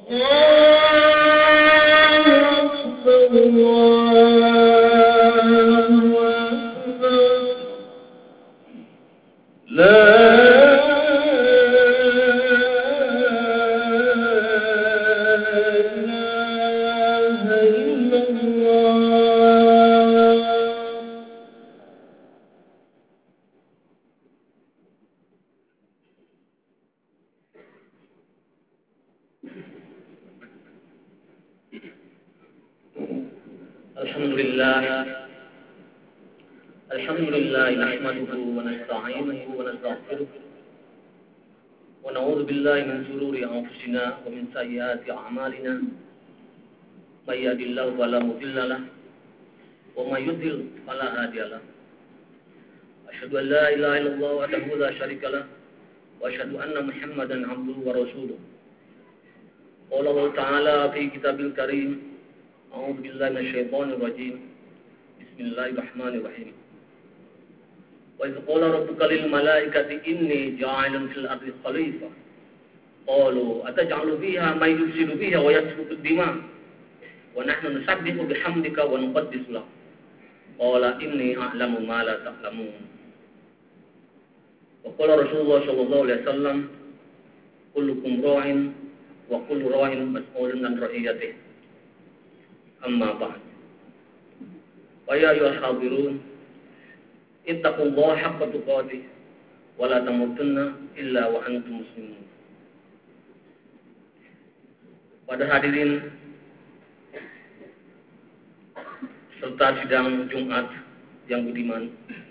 Alhamdulillah nahmaduhu wa nasta'inuhu wa nastaghfiruh wa na'udzu billahi min shururi anfusina wa min sayyiati a'malina may yahdihillahu fala mudilla lahu wa may yudlil fala hadiya lahu asyhadu an la ilaha illallah wahdahu la syarika lahu wa asyhadu anna Muhammadan 'abduhu wa rasuluh. Qala Allah ta'ala fi kitabil karim a'udzu billahi minasyaitonir rajim. Bismillahirrahmanirrahim. Wa idh qala rabbuka lil malaikati inni ja'ilun fil ardi khalifah. Qalu ataj'alu fiha may yufsidu fiha wa yasfiku ad-dima' wa nahnu nusabbihu bihamdika wa nuqaddisu lak. Qala inni a'lamu ma la ta'lamun. Wa qala Rasulullah sallallahu alaihi wasallam kullukum ra'in wa kullu ra'in mas'ulun 'an ra'iyatihi. Amma ba'd. Wa ya ayyuhal hadirun ittaqullaha haqqa tuqatih wa la tamutunna illa wa antum muslimun. Pada hadirin serta sidang Jumat yang budiman,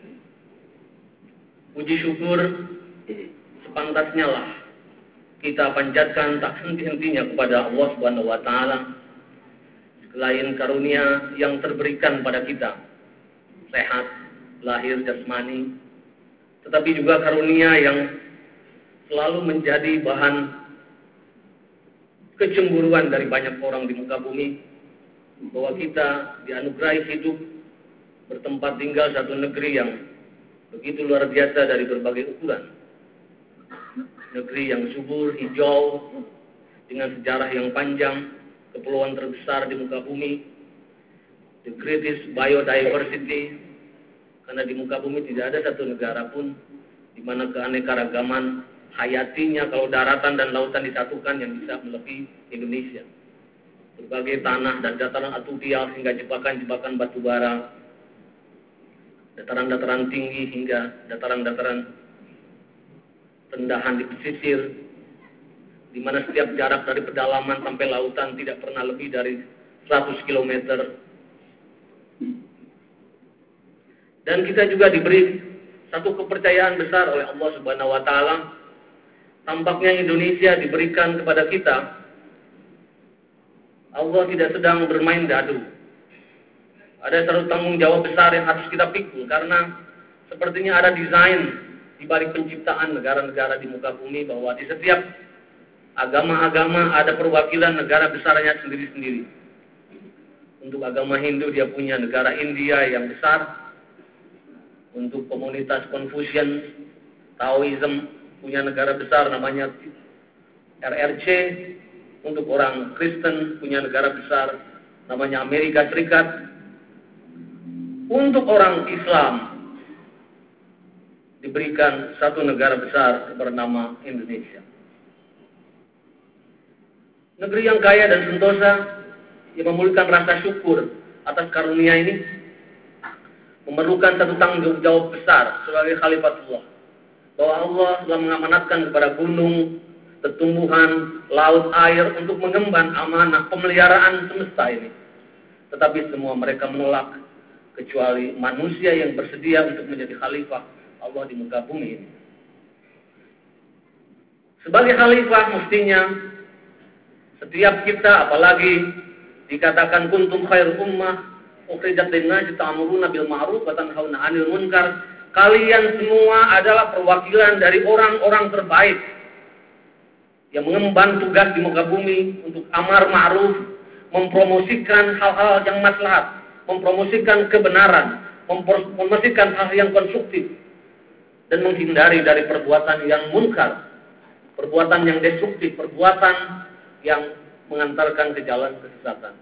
puji syukur sepantasnya lah kita panjatkan tak henti-hentinya kepada Allah Subhanahu wa taala selain karunia yang terberikan pada kita sehat lahir jasmani, tetapi juga karunia yang selalu menjadi bahan kecemburuan dari banyak orang di muka bumi, bahwa kita dianugerahi hidup bertempat tinggal satu negeri yang begitu luar biasa dari berbagai ukuran, negeri yang subur, hijau, dengan sejarah yang panjang, kepulauan terbesar di muka bumi, the greatest biodiversity. Karena di muka bumi tidak ada satu negara pun di mana keanekaragaman hayatinya kalau daratan dan lautan disatukan yang bisa melebihi Indonesia. Berbagai tanah dan dataran alluvial hingga jebakan-jebakan batu bara, dataran-dataran tinggi hingga dataran-dataran rendahan di pesisir, di mana setiap jarak dari pedalaman sampai lautan tidak pernah lebih dari 100 km. Dan kita juga diberi satu kepercayaan besar oleh Allah Subhanahu wa taala. Tampaknya Indonesia diberikan kepada kita. Allah tidak sedang bermain dadu. Ada satu tanggung jawab besar yang harus kita pikul, karena sepertinya ada desain di balik penciptaan negara-negara di muka bumi, bahwa di setiap agama-agama ada perwakilan negara besarnya sendiri-sendiri. Untuk agama Hindu dia punya negara India yang besar. Untuk komunitas Confucian, Taoism punya negara besar namanya RRC. Untuk orang Kristen punya negara besar namanya Amerika Serikat. Untuk orang Islam diberikan satu negara besar bernama Indonesia. Negeri yang kaya dan sentosa yang memulihkan rasa syukur atas karunia ini memerlukan satu tanggung jawab besar sebagai khalifatullah, bahwa Allah telah mengamanatkan kepada gunung, tumbuhan, laut, air untuk mengemban amanah pemeliharaan semesta ini. Tetapi semua mereka menolak, kecuali manusia yang bersedia untuk menjadi khalifah Allah di muka bumi ini. Sebagai khalifah mestinya setiap kita, apalagi dikatakan kuntum khair ummah ukhrijat lin-nasi ta'muruna bil ma'ruf wa tanhauna 'anil munkar, kalian semua adalah perwakilan dari orang-orang terbaik yang mengemban tugas di muka bumi untuk amar ma'ruf, mempromosikan hal-hal yang maslahat, mempromosikan kebenaran, mempromosikan hal yang konstruktif, dan menghindari dari perbuatan yang munkar, perbuatan yang destruktif, perbuatan yang mengantarkan ke jalan kesesatan.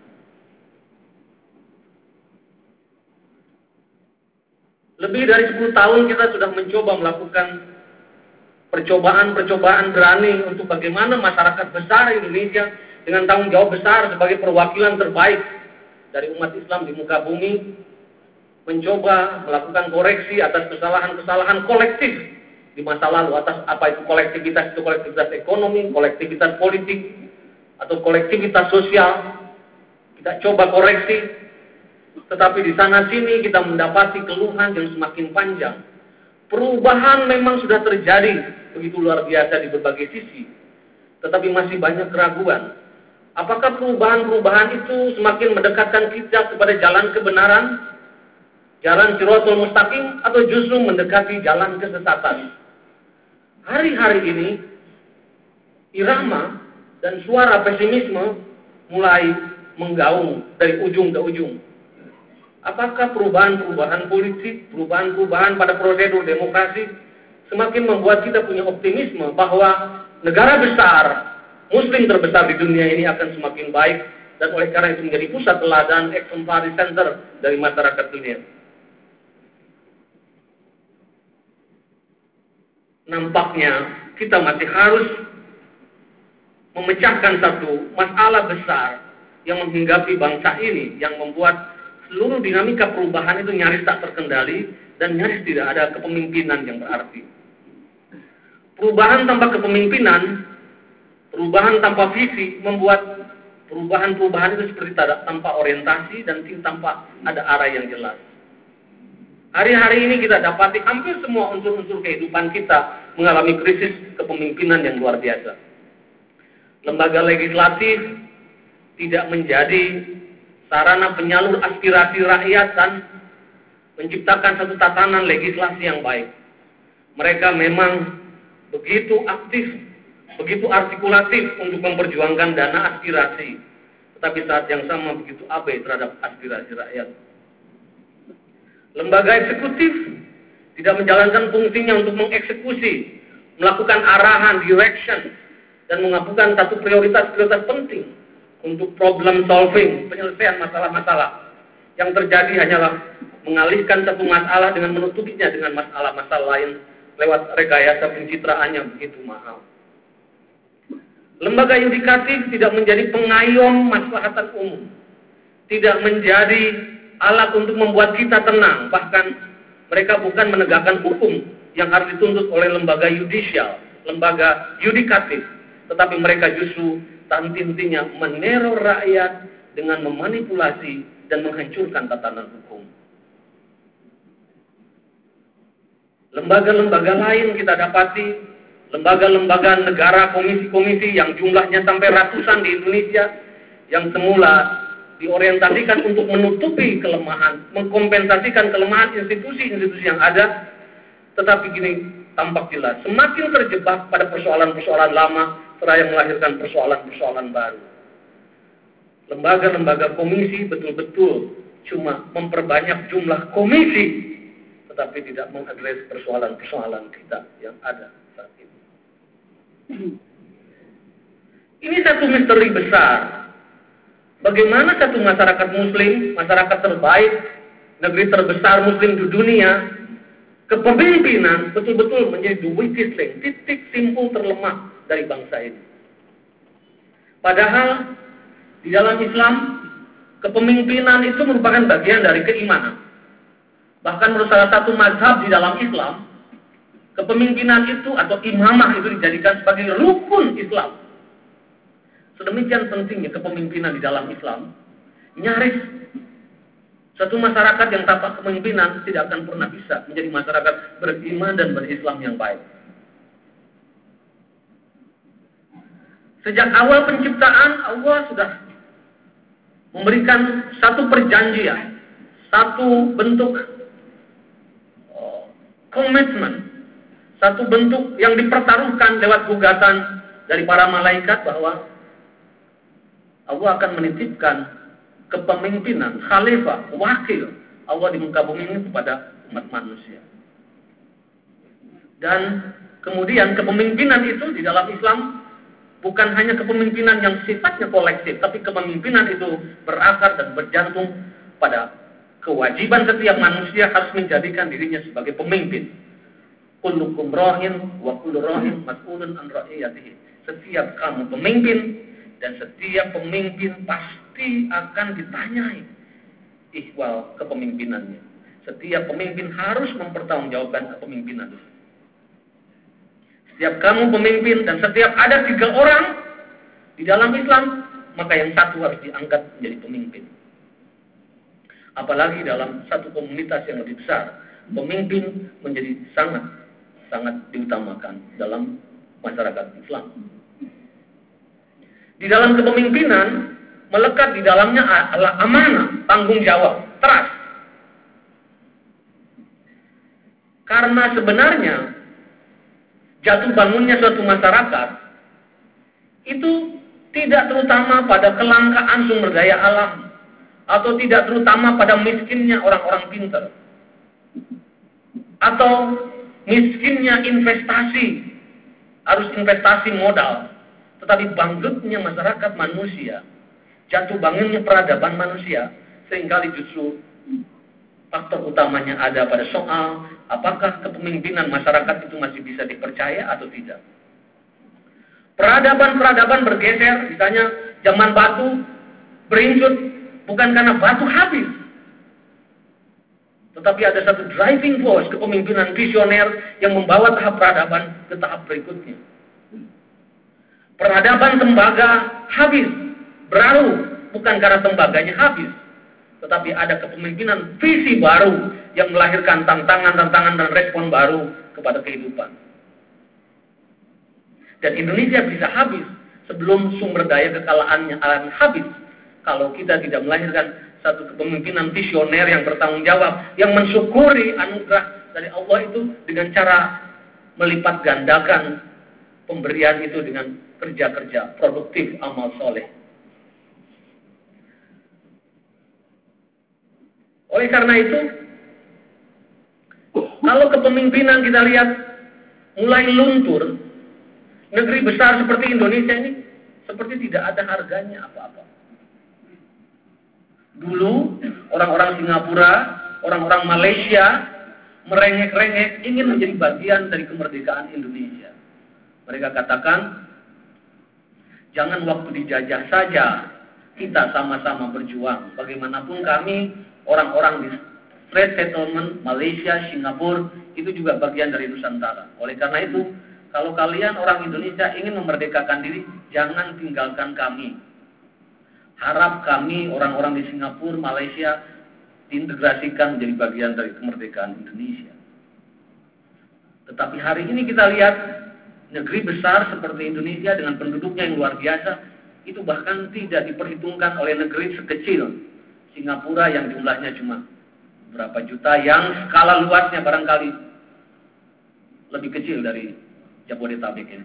Lebih dari 10 tahun kita sudah mencoba melakukan percobaan berani untuk bagaimana masyarakat besar Indonesia dengan tanggung jawab besar sebagai perwakilan terbaik dari umat Islam di muka bumi, mencoba melakukan koreksi atas kesalahan-kesalahan kolektif di masa lalu, atas apa itu kolektivitas ekonomi, kolektivitas politik, atau kolektivitas sosial. Kita coba koreksi. Tetapi di sana sini kita mendapati keluhan yang semakin panjang. Perubahan memang sudah terjadi begitu luar biasa di berbagai sisi. Tetapi masih banyak keraguan. Apakah perubahan-perubahan itu semakin mendekatkan kita kepada jalan kebenaran, jalan Shirathul Mustaqim, atau justru mendekati jalan kesesatan? Hari-hari ini, irama dan suara pesimisme mulai menggaung dari ujung ke ujung. Apakah perubahan-perubahan politik, perubahan-perubahan pada prosedur demokrasi semakin membuat kita punya optimisme bahwa negara besar, Muslim terbesar di dunia ini akan semakin baik, dan oleh karena itu menjadi pusat teladan exemplary center dari masyarakat dunia? Nampaknya kita masih harus memecahkan satu masalah besar yang menghinggapi bangsa ini, yang membuat seluruh dinamika perubahan itu nyaris tak terkendali dan nyaris tidak ada kepemimpinan yang berarti. Perubahan tanpa kepemimpinan, perubahan tanpa visi membuat perubahan-perubahan itu seperti tanpa orientasi dan tanpa ada arah yang jelas. Hari-hari ini kita dapati hampir semua unsur-unsur kehidupan kita mengalami krisis kepemimpinan yang luar biasa. Lembaga legislatif tidak menjadi sarana penyalur aspirasi rakyat dan menciptakan satu tatanan legislasi yang baik. Mereka memang begitu aktif, begitu artikulatif untuk memperjuangkan dana aspirasi, tetapi saat yang sama begitu abai terhadap aspirasi rakyat. Lembaga eksekutif tidak menjalankan fungsinya untuk mengeksekusi, melakukan arahan, direction, dan mengajukan satu prioritas-prioritas penting untuk problem solving, penyelesaian masalah-masalah. Yang terjadi hanyalah mengalihkan satu masalah dengan menutupinya dengan masalah-masalah lain lewat rekayasa pencitraannya begitu mahal. Lembaga yudikatif tidak menjadi pengayom maslahatan umum, tidak menjadi alat untuk membuat kita tenang, bahkan mereka bukan menegakkan hukum yang harus dituntut oleh lembaga yudisial, lembaga yudikatif, tetapi mereka justru henti-hentinya meneror rakyat dengan memanipulasi dan menghancurkan tatanan hukum. Lembaga-lembaga lain kita dapati, lembaga-lembaga negara, komisi-komisi yang jumlahnya sampai ratusan di Indonesia, yang semula diorientasikan untuk menutupi kelemahan, mengkompensasikan kelemahan institusi-institusi yang ada, tetapi kini tampak jelas semakin terjebak pada persoalan-persoalan lama seraya melahirkan persoalan-persoalan baru. Lembaga-lembaga komisi betul-betul cuma memperbanyak jumlah komisi, tetapi tidak mengadres persoalan-persoalan kita yang ada saat ini. Ini satu misteri besar. Bagaimana satu masyarakat muslim, masyarakat terbaik, negeri terbesar muslim di dunia, kepemimpinan betul-betul menjadi the weakest link, titik simpul terlemah dari bangsa ini. Padahal di dalam Islam, kepemimpinan itu merupakan bagian dari keimanan. Bahkan menurut salah satu mazhab di dalam Islam, kepemimpinan itu atau imamah itu dijadikan sebagai rukun Islam. Sedemikian pentingnya kepemimpinan di dalam Islam, nyaris satu masyarakat yang tanpa kepemimpinan tidak akan pernah bisa menjadi masyarakat beriman dan berislam yang baik. Sejak awal penciptaan, Allah sudah memberikan satu perjanjian, satu bentuk komitmen, satu bentuk yang dipertaruhkan lewat gugatan dari para malaikat bahwa Allah akan menitipkan kepemimpinan, khalifah, wakil Allah di muka bumi ini kepada umat manusia. Dan kemudian kepemimpinan itu di dalam Islam Bukan hanya kepemimpinan yang sifatnya kolektif, tapi kepemimpinan itu berakar dan berjantung pada kewajiban setiap manusia harus menjadikan dirinya sebagai pemimpin. Kullukum ra'in wa kullu ra'in mas'ulun an ra'iyatihi. Setiap kamu pemimpin dan setiap pemimpin pasti akan ditanyai ihwal kepemimpinannya. Setiap pemimpin harus mempertanggungjawabkan kepemimpinan. Setiap kamu pemimpin dan setiap ada 3 orang di dalam Islam, maka yang satu harus diangkat menjadi pemimpin. Apalagi dalam satu komunitas yang lebih besar, pemimpin menjadi sangat diutamakan dalam masyarakat Islam. Di dalam kepemimpinan melekat di dalamnya adalah amanah, tanggung jawab, trust. Karena sebenarnya jatuh bangunnya suatu masyarakat itu tidak terutama pada kelangkaan sumber daya alam atau tidak terutama pada miskinnya orang-orang pintar atau miskinnya investasi, harus investasi modal, tetapi bangkitnya masyarakat manusia, jatuh bangunnya peradaban manusia, seringkali justru faktor utamanya ada pada soal apakah kepemimpinan masyarakat itu masih bisa dipercaya atau tidak. Peradaban-peradaban bergeser, misalnya zaman batu berincut bukan karena batu habis, tetapi ada satu driving force kepemimpinan visioner yang membawa tahap peradaban ke tahap berikutnya. Peradaban tembaga habis, berlalu bukan karena tembaganya habis, tetapi ada kepemimpinan visi baru yang melahirkan tantangan-tantangan dan respon baru kepada kehidupan. Dan Indonesia bisa habis sebelum sumber daya kekayaannya akan habis kalau kita tidak melahirkan satu kepemimpinan visioner yang bertanggung jawab, yang mensyukuri anugerah dari Allah itu dengan cara melipat gandakan pemberian itu dengan kerja-kerja produktif, amal soleh. Oleh karena itu, kalau kepemimpinan kita lihat mulai luntur, negeri besar seperti Indonesia ini seperti tidak ada harganya apa-apa. Dulu orang-orang Singapura, orang-orang Malaysia merengek-rengek ingin menjadi bagian dari kemerdekaan Indonesia. Mereka katakan, jangan waktu dijajah saja, kita sama-sama berjuang. Bagaimanapun kami, orang-orang di Strait Settlement, Malaysia, Singapura, itu juga bagian dari Nusantara. Oleh karena itu, kalau kalian orang Indonesia ingin memerdekakan diri, jangan tinggalkan kami. Harap kami, orang-orang di Singapura, Malaysia, diintegrasikan menjadi bagian dari kemerdekaan Indonesia. Tetapi hari ini kita lihat, negeri besar seperti Indonesia dengan penduduknya yang luar biasa, itu bahkan tidak diperhitungkan oleh negeri sekecil Singapura yang jumlahnya cuma berapa juta, yang skala luasnya barangkali lebih kecil dari Jabodetabek ini.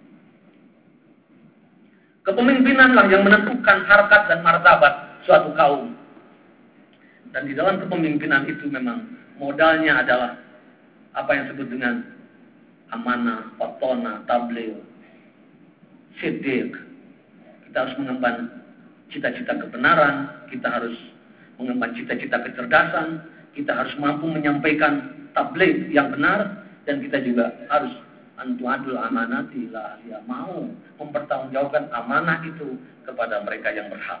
Kepemimpinanlah yang menentukan harkat dan martabat suatu kaum. Dan di dalam kepemimpinan itu memang modalnya adalah apa yang disebut dengan amanah, fatona, tabligh, siddiq. Kita harus mengemban cita-cita kebenaran, kita harus mengemban cita-cita kecerdasan, kita harus mampu menyampaikan tabligh yang benar, dan kita juga harus antuadul amanati la ya, mau mempertanggungjawabkan amanah itu kepada mereka yang berhak.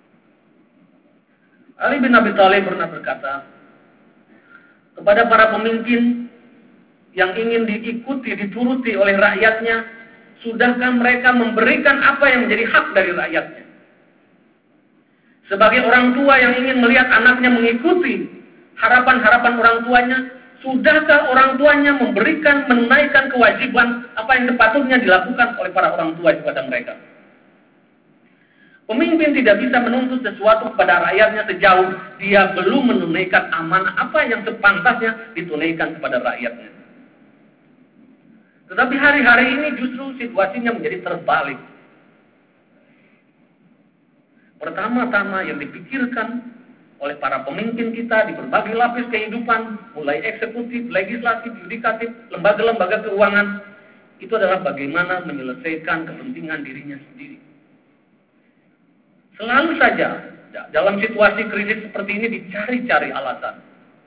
Ali bin Abi Thalib pernah berkata kepada para pemimpin yang ingin diikuti, dituruti oleh rakyatnya, sudahkah mereka memberikan apa yang menjadi hak dari rakyatnya? Sebagai orang tua yang ingin melihat anaknya mengikuti harapan-harapan orang tuanya, sudahkah orang tuanya memberikan, menunaikan kewajiban apa yang sepatutnya dilakukan oleh para orang tua kepada mereka? Pemimpin tidak bisa menuntut sesuatu kepada rakyatnya sejauh dia belum menunaikan amanah apa yang sepantasnya ditunaikan kepada rakyatnya. Tetapi hari-hari ini justru situasinya menjadi terbalik. Pertama-tama yang dipikirkan oleh para pemimpin kita di berbagai lapis kehidupan, mulai eksekutif, legislatif, yudikatif, lembaga-lembaga keuangan, itu adalah bagaimana menyelesaikan kepentingan dirinya sendiri. Selalu saja dalam situasi krisis seperti ini dicari-cari alasan.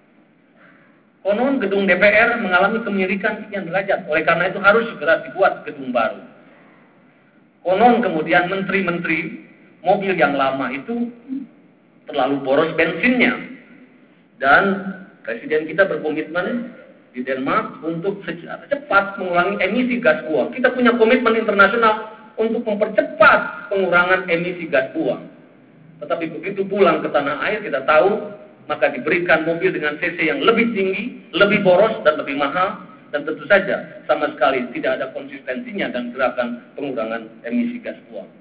Konon gedung DPR mengalami kemirikan sekian derajat, oleh karena itu harus segera dibuat gedung baru. Konon kemudian menteri-menteri mobil yang lama itu terlalu boros bensinnya, dan presiden kita berkomitmen di Denmark untuk secara cepat mengurangi emisi gas buang. Kita punya komitmen internasional untuk mempercepat pengurangan emisi gas buang. Tetapi begitu pulang ke tanah air, kita tahu, maka diberikan mobil dengan cc yang lebih tinggi, lebih boros, dan lebih mahal, dan tentu saja sama sekali tidak ada konsistensinya dan gerakan pengurangan emisi gas buang.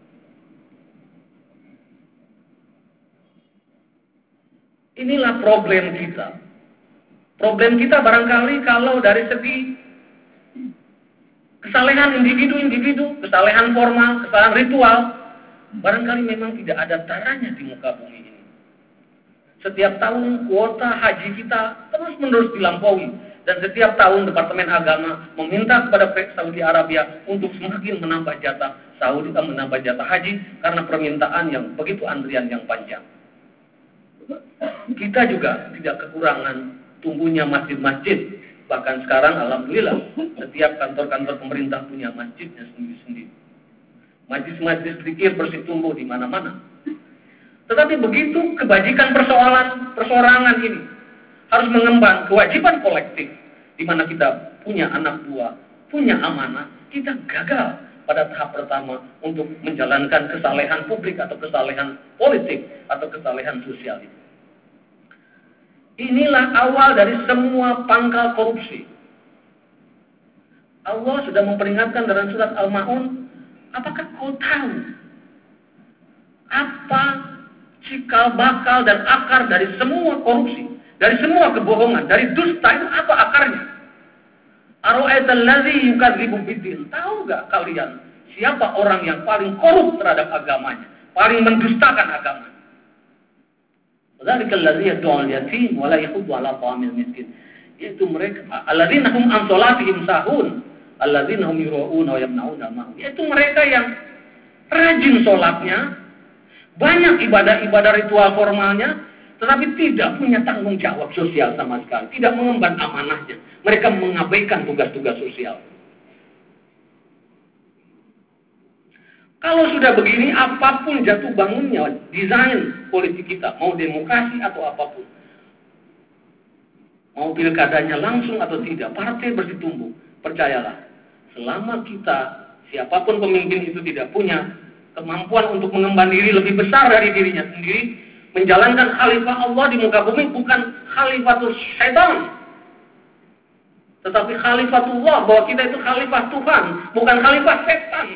Inilah problem kita. Problem kita barangkali kalau dari segi kesalehan individu-individu, kesalehan formal, kesalehan ritual, barangkali memang tidak ada taranya di muka bumi ini. Setiap tahun kuota haji kita terus-menerus dilampaui, dan setiap tahun Departemen Agama meminta kepada Saudi Arabia untuk semakin menambah jatah menambah jatah haji karena permintaan yang begitu antrian yang panjang. Kita juga tidak kekurangan tumbuhnya masjid-masjid. Bahkan sekarang alhamdulillah setiap kantor-kantor pemerintah punya masjidnya sendiri-sendiri. Majlis-majlis zikir bertumbuh di mana-mana. Tetapi begitu kebajikan persorangan ini harus mengemban kewajiban kolektif, di mana kita punya anak buah, punya amanah, kita gagal pada tahap pertama untuk menjalankan kesalehan publik atau kesalehan politik atau kesalehan sosial itu. Inilah awal dari semua pangkal korupsi. Allah sudah memperingatkan dalam surat Al-Ma'un, apakah kau tahu apa cikal bakal dan akar dari semua korupsi, dari semua kebohongan, dari dusta itu apa akarnya? Ara'aital ladzi yukadzibu biddin. Tahu enggak kalian siapa orang yang paling korup terhadap agamanya, paling mendustakan agamanya? Dzalikal ladzi yad'u al-yatim wa la yahuddu 'ala ta'amil miskin. Yaitu mereka alladzina hum an salatihim sahun, alladzina hum yura'una wa yamna'una ma'un. Yaitu mereka yang rajin salatnya, banyak ibadah-ibadah ritual formalnya, tetapi tidak punya tanggung jawab sosial sama sekali, tidak mengemban amanahnya. Mereka mengabaikan tugas-tugas sosial. Kalau sudah begini, apapun jatuh bangunnya desain politik kita, mau demokrasi atau apapun, mau pilkadanya langsung atau tidak, partai bertumbuh. Percayalah, selama kita, siapapun pemimpin itu tidak punya kemampuan untuk mengemban diri lebih besar dari dirinya sendiri, menjalankan khalifah Allah di muka bumi, bukan khalifatul syaitan, tetapi khalifatullah, bahwa kita itu khalifah Tuhan, bukan khalifah setan.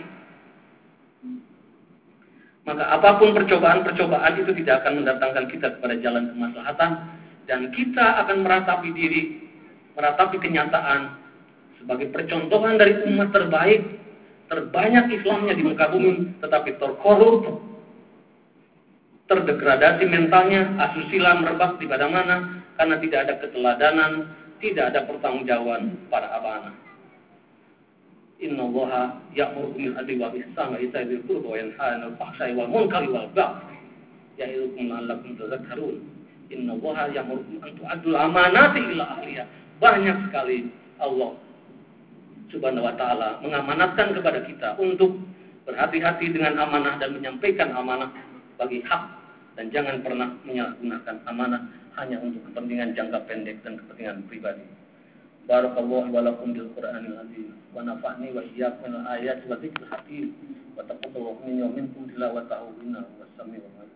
Maka apapun percobaan-percobaan itu tidak akan mendatangkan kita kepada jalan kemaslahatan, dan kita akan meratapi diri, meratapi kenyataan sebagai percontohan dari umat terbanyak Islamnya di muka bumi, tetapi terkorup, terdegradasi mentalnya, asusila merebak di mana-mana karena tidak ada keteladanan, tidak ada pertanggungjawaban para amanah. Innallaha ya'muru bil adli wal ihsani wa ita'i dzil qurba wa yanha 'anil fahsya'i wal munkari wal baghi ya'idukum la'allakum tadhakkarun. Innallaha ya'muru an tu'addul amanati ila ahliha. Banyak sekali Allah Subhanahu wa taala mengamanatkan kepada kita untuk berhati-hati dengan amanah dan menyampaikan amanah bagi hak, dan jangan pernah menyalahgunakan amanah hanya untuk kepentingan jangka pendek dan kepentingan pribadi. Barakallahu wa lakum bil Qur'anil azim wa nafa'ni wa iyyakum minal ayati wa dzikril hakim wa taqabbalu minni wa minkum tilawatahu innahu was-sami'ul 'alim.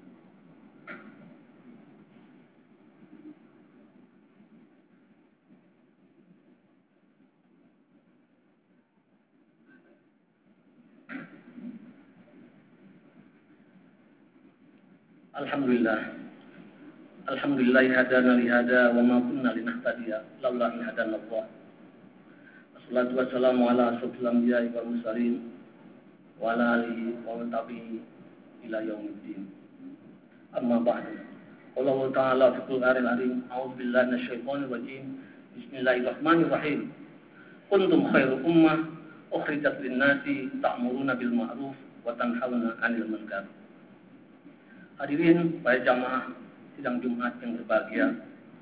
Alhamdulillah hadana li hada wa ma kunna linahtadiya laula an hadana Allah. Wassalatu wassalamu ala asyrofil anbiya'i wal mursalin wa ala alihi wa man tabi'ihim ila yaumiddin. Amma ba'du. Allah Ta'ala fi Qur'anil Azim, a'udzu billahi minasyaitonir rajim. Bismillahirrahmanirrahim. kuntum khairu ummah ukhrijat lin-nasi ta'muruna bil ma'ruf wa tanhauna 'anil munkar. Hadirin para jamaah sidang Jumat yang berbahagia.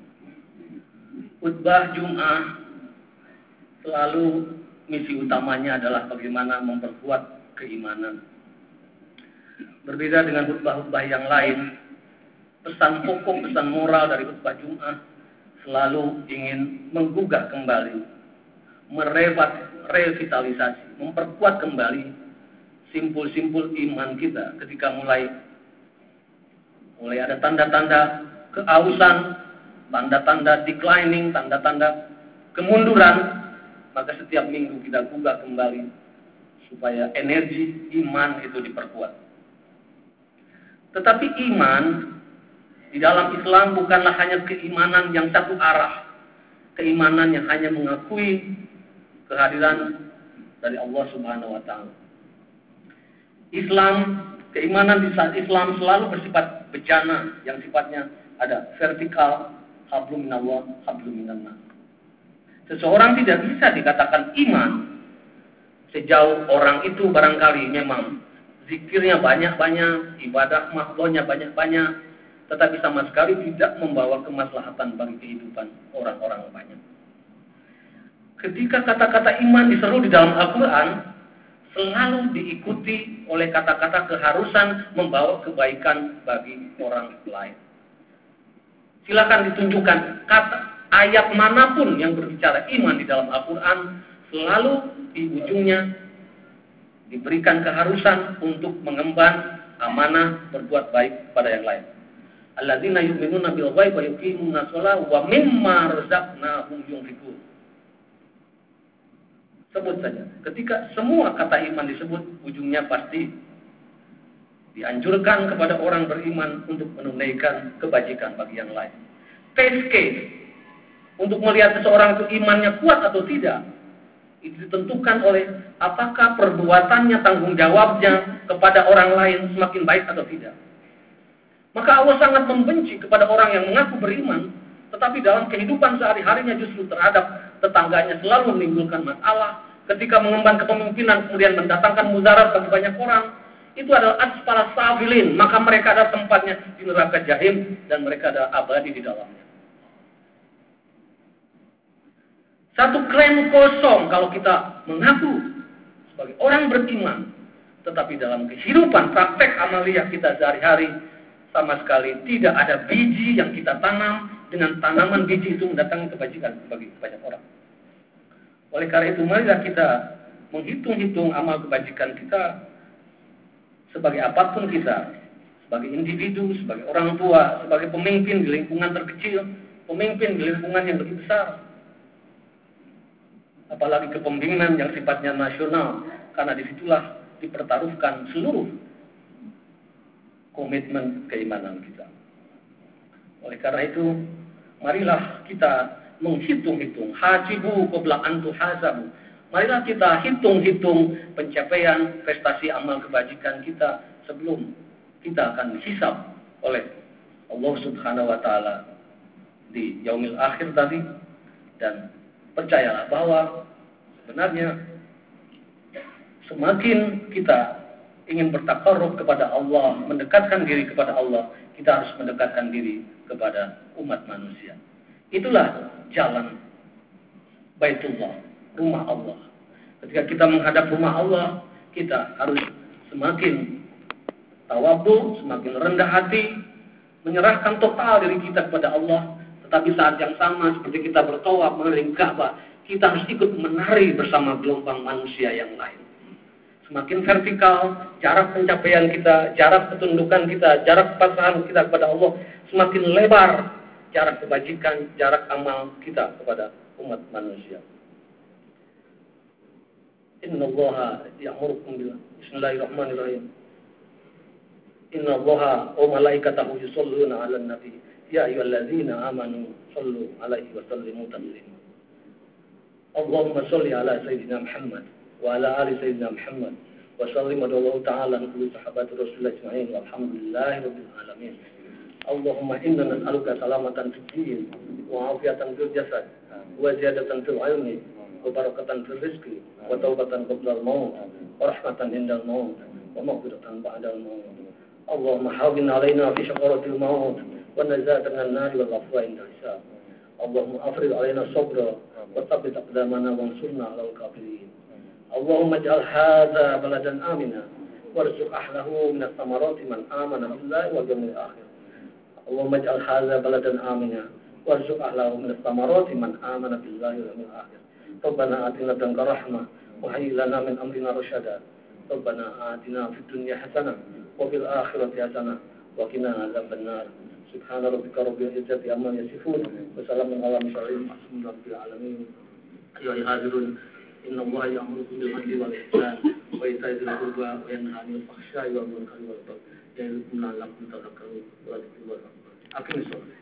Khutbah Jumat selalu misi utamanya adalah bagaimana memperkuat keimanan. Berbeda dengan khutbah-khutbah yang lain, pesan pokok, pesan moral dari khutbah Jumat selalu ingin menggugah kembali, merevitalisasi, memperkuat kembali simpul-simpul iman kita ketika mulai ada tanda-tanda keausan, tanda-tanda declining, tanda-tanda kemunduran, maka setiap minggu kita gugah kembali supaya energi iman itu diperkuat. Tetapi iman di dalam Islam bukanlah hanya keimanan yang satu arah, keimanan yang hanya mengakui kehadiran dari Allah Subhanahu wa taala. Keimanan di saat Islam selalu bersifat bejana, yang sifatnya ada vertikal, hablum minallah, hablum minannas. Seseorang tidak bisa dikatakan iman sejauh orang itu barangkali memang zikirnya banyak-banyak, ibadah makhluknya banyak-banyak, tetapi sama sekali tidak membawa kemaslahatan bagi kehidupan orang-orang banyak. Ketika kata-kata iman diseru di dalam Al-Quran, selalu diikuti oleh kata-kata keharusan membawa kebaikan bagi orang lain. Silakan ditunjukkan ayat manapun yang berbicara iman di dalam Al-Quran, selalu di ujungnya diberikan keharusan untuk mengemban amanah berbuat baik pada yang lain. Alladzina yu'minuna bil ghaibi wa yuqimuna sholata wa mimma razaqnahum yunfiqun. Sebut saja. Ketika semua kata iman disebut, ujungnya pasti dianjurkan kepada orang beriman untuk menunaikan kebajikan bagi yang lain. Test case untuk melihat seseorang itu imannya kuat atau tidak, itu ditentukan oleh apakah perbuatannya, tanggung jawabnya kepada orang lain semakin baik atau tidak. Maka Allah sangat membenci kepada orang yang mengaku beriman, tetapi dalam kehidupan sehari-harinya justru terhadap tetangganya selalu menimbulkan masalah. Ketika mengemban kepemimpinan kemudian mendatangkan mudarat bagi banyak orang, itu adalah asfala safilin, maka mereka ada tempatnya di neraka jahim dan mereka ada abadi di dalamnya. Satu klaim kosong kalau kita mengaku sebagai orang beriman, tetapi dalam kehidupan praktek amaliyah kita sehari-hari sama sekali tidak ada biji yang kita tanam dengan tanaman biji itu mendatangkan kebajikan bagi banyak orang. Oleh karena itu, marilah kita menghitung-hitung amal kebajikan kita sebagai apapun kita, sebagai individu, sebagai orang tua, sebagai pemimpin di lingkungan terkecil, pemimpin di lingkungan yang lebih besar. Apalagi kepemimpinan yang sifatnya nasional, karena disitulah dipertaruhkan seluruh komitmen keimanan kita. Oleh karena itu, marilah kita menghitung-hitung, hasibu qabla an tuhasabu. Marilah kita hitung-hitung pencapaian prestasi amal kebajikan kita sebelum kita akan dihisab oleh Allah Subhanahu wa taala di yaumil akhir tadi. Dan percayalah bahwa sebenarnya semakin kita ingin bertakarruf kepada Allah, mendekatkan diri kepada Allah, kita harus mendekatkan diri kepada umat manusia. Itulah jalan Baitullah, rumah Allah. Ketika kita menghadap rumah Allah, kita harus semakin tawadhu, semakin rendah hati, menyerahkan total diri kita kepada Allah. Tetapi saat yang sama seperti kita bertawaf mengelilingi Ka'bah, kita harus ikut menari bersama gelombang manusia yang lain. Semakin vertikal, jarak pencapaian kita, jarak ketundukan kita, jarak kepasrahan kita kepada Allah, semakin lebar jarak kebajikan, jarak amal kita kepada umat manusia. Innallaha ya'murukum bil Bismillahirrahmanirrahim. Innallaha wa malaikatahu yusholluna 'alan nabi. Ya ayyuhalladzina amanu shallu 'alaihi wa sallimu taslima. Allahumma shalli 'ala sayyidina Muhammad wa 'ala ali sayyidina Muhammad wa sallim alaihi ta'ala kullu sahabati Rasulullah ajma'in walhamdulillahi rabbil alamin. Allahumma inna nas'aluka salamatan fid din wa 'afiyatan fil jasad wa ziyadatan fil 'ilmi وبركة في الرزق وتوبة قبل الموت ورحمة عند الموت ومغفرة بعد الموت. اللهم حاول علينا في شقرة الموت والنجاة من النار والعفو عند الحساب. اللهم أفرغ علينا الصبر وثبت أقدامنا وانصرنا على الكافرين. اللهم اجعل هذا بلدا آمنا وارزق أهله من الثمرات من آمن بالله واليوم الآخر. اللهم اجعل هذا بلدا آمنا وارزق أهله من الثمرات من آمن بالله واليوم الآخر. ربنا آتنا منك رحمة وهيئ لنا من أمرنا رشدا. ربنا آتنا في الدنيا حسنة وفي الآخرة حسنة وقنا عذاب النار. سبحان ربك رب العزة عما يصفون وسلام على المرسلين والحمد لله رب العالمين. أيها الحاضرون إن الله يأمركم بالعدل والإحسان وإيتاء ذي القربى وينهى عن الفحشاء والمنكر والبغي يعظكم لعلكم تذكرون. أقم الصلاة.